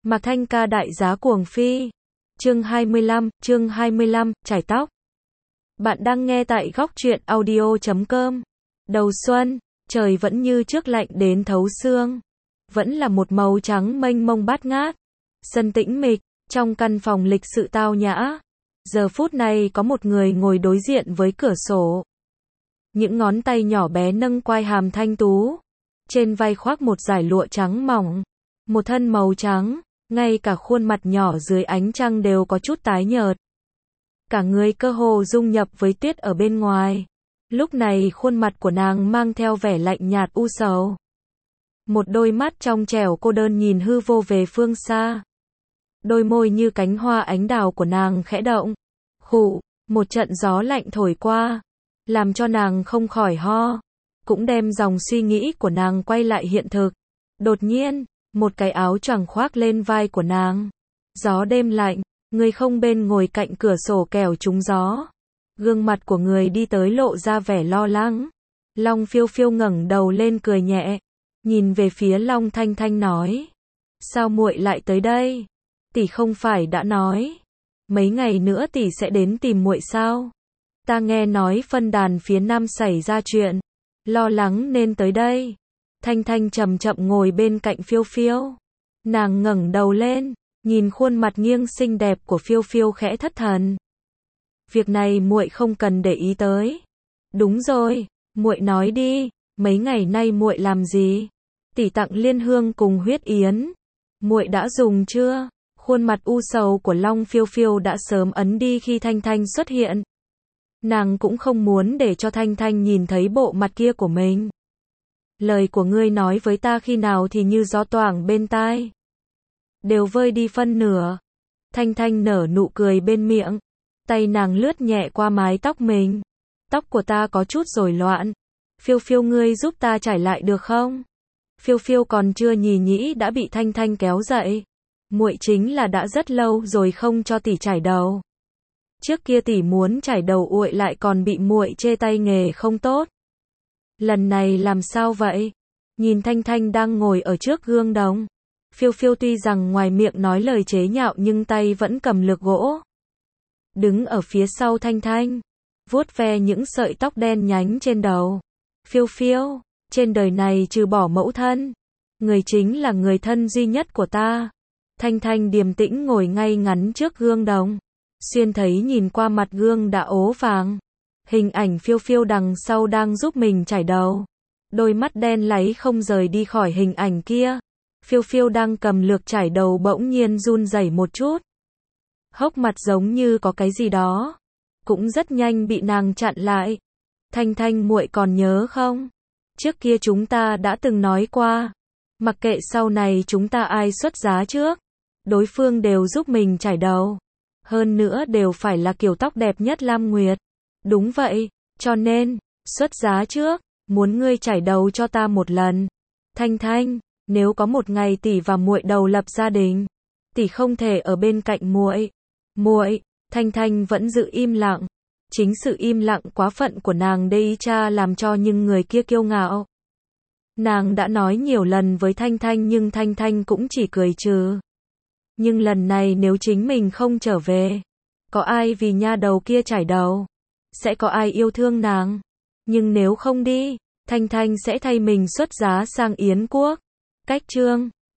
Mạc Thanh ca đại giá cuồng phi. Chương 25, chải tóc. Bạn đang nghe tại góc truyện audio.com. Đầu xuân, trời vẫn như trước lạnh đến thấu xương. Vẫn là một màu trắng mênh mông bát ngát. Sân tĩnh mịch, trong căn phòng lịch sự tao nhã. Giờ phút này có một người ngồi đối diện với cửa sổ. Những ngón tay nhỏ bé nâng quai hàm thanh tú. Trên vai khoác một dải lụa trắng mỏng. Một thân màu trắng, ngay cả khuôn mặt nhỏ dưới ánh trăng đều có chút tái nhợt. Cả người cơ hồ dung nhập với tuyết ở bên ngoài. Lúc này khuôn mặt của nàng mang theo vẻ lạnh nhạt u sầu. Một đôi mắt trong trẻo cô đơn nhìn hư vô về phương xa. Đôi môi như cánh hoa ánh đào của nàng khẽ động. Khụ, một trận gió lạnh thổi qua, làm cho nàng không khỏi ho. Cũng đem dòng suy nghĩ của nàng quay lại hiện thực. Đột nhiên, một cái áo choàng khoác lên vai của nàng. Gió đêm lạnh, người không bên ngồi cạnh cửa sổ kẻo trúng gió. Gương mặt của người đi tới lộ ra vẻ lo lắng. Long Phiêu Phiêu ngẩng đầu lên cười nhẹ, nhìn về phía Long Thanh Thanh nói: "Sao muội lại tới đây? Tỷ không phải đã nói mấy ngày nữa tỷ sẽ đến tìm muội sao? Ta nghe nói phân đàn phía Nam xảy ra chuyện, lo lắng nên tới đây." Thanh Thanh chậm chậm ngồi bên cạnh Phiêu Phiêu. Nàng ngẩng đầu lên, nhìn khuôn mặt nghiêng xinh đẹp của Phiêu Phiêu khẽ thất thần. "Việc này muội không cần để ý tới." "Đúng rồi, muội nói đi, mấy ngày nay muội làm gì? Tỷ tặng liên hương cùng huyết yến, muội đã dùng chưa?" Khuôn mặt u sầu của Long Phiêu Phiêu đã sớm ấn đi khi Thanh Thanh xuất hiện. Nàng cũng không muốn để cho Thanh Thanh nhìn thấy bộ mặt kia của mình. "Lời của ngươi nói với ta khi nào thì như gió thoảng bên tai, đều vơi đi phân nửa." Thanh Thanh nở nụ cười bên miệng, tay nàng lướt nhẹ qua mái tóc mình. "Tóc của ta có chút rối loạn, Phiêu Phiêu ngươi giúp ta trải lại được không?" Phiêu Phiêu còn chưa nhì nhĩ đã bị Thanh Thanh kéo dậy. "Muội chính là đã rất lâu rồi không cho tỷ chải đầu. Trước kia tỷ muốn chải đầu uội lại còn bị muội chê tay nghề không tốt. Lần này làm sao vậy?" Nhìn Thanh Thanh đang ngồi ở trước gương đồng. Phiêu Phiêu tuy rằng ngoài miệng nói lời chế nhạo nhưng tay vẫn cầm lược gỗ. Đứng ở phía sau Thanh Thanh, vuốt ve những sợi tóc đen nhánh trên đầu. "Phiêu Phiêu, trên đời này trừ bỏ mẫu thân, người chính là người thân duy nhất của ta." Thanh Thanh điềm tĩnh ngồi ngay ngắn trước gương đồng. Xuyên thấy nhìn qua mặt gương đã ố vàng. Hình ảnh Phiêu Phiêu đằng sau đang giúp mình chải đầu. Đôi mắt đen láy không rời đi khỏi hình ảnh kia. Phiêu Phiêu đang cầm lược chải đầu bỗng nhiên run rẩy một chút. Hốc mặt giống như có cái gì đó. Cũng rất nhanh bị nàng chặn lại. "Thanh Thanh muội còn nhớ không? Trước kia chúng ta đã từng nói qua. Mặc kệ sau này chúng ta ai xuất giá trước, đối phương đều giúp mình chải đầu. Hơn nữa đều phải là kiểu tóc đẹp nhất Lam Nguyệt." "Đúng vậy, cho nên, xuất giá trước, muốn ngươi chải đầu cho ta một lần. Thanh Thanh, nếu có một ngày tỷ và muội đầu lập gia đình, tỷ không thể ở bên cạnh muội." "Muội." Thanh Thanh vẫn giữ im lặng. Chính sự im lặng quá phận của nàng đây cha làm cho những người kia kiêu ngạo. Nàng đã nói nhiều lần với Thanh Thanh nhưng Thanh Thanh cũng chỉ cười trừ. Nhưng lần này nếu chính mình không trở về, có ai vì nha đầu kia chải đầu? Sẽ có ai yêu thương nàng? Nhưng nếu không đi, Thanh Thanh sẽ thay mình xuất giá sang Yến quốc. Cách chương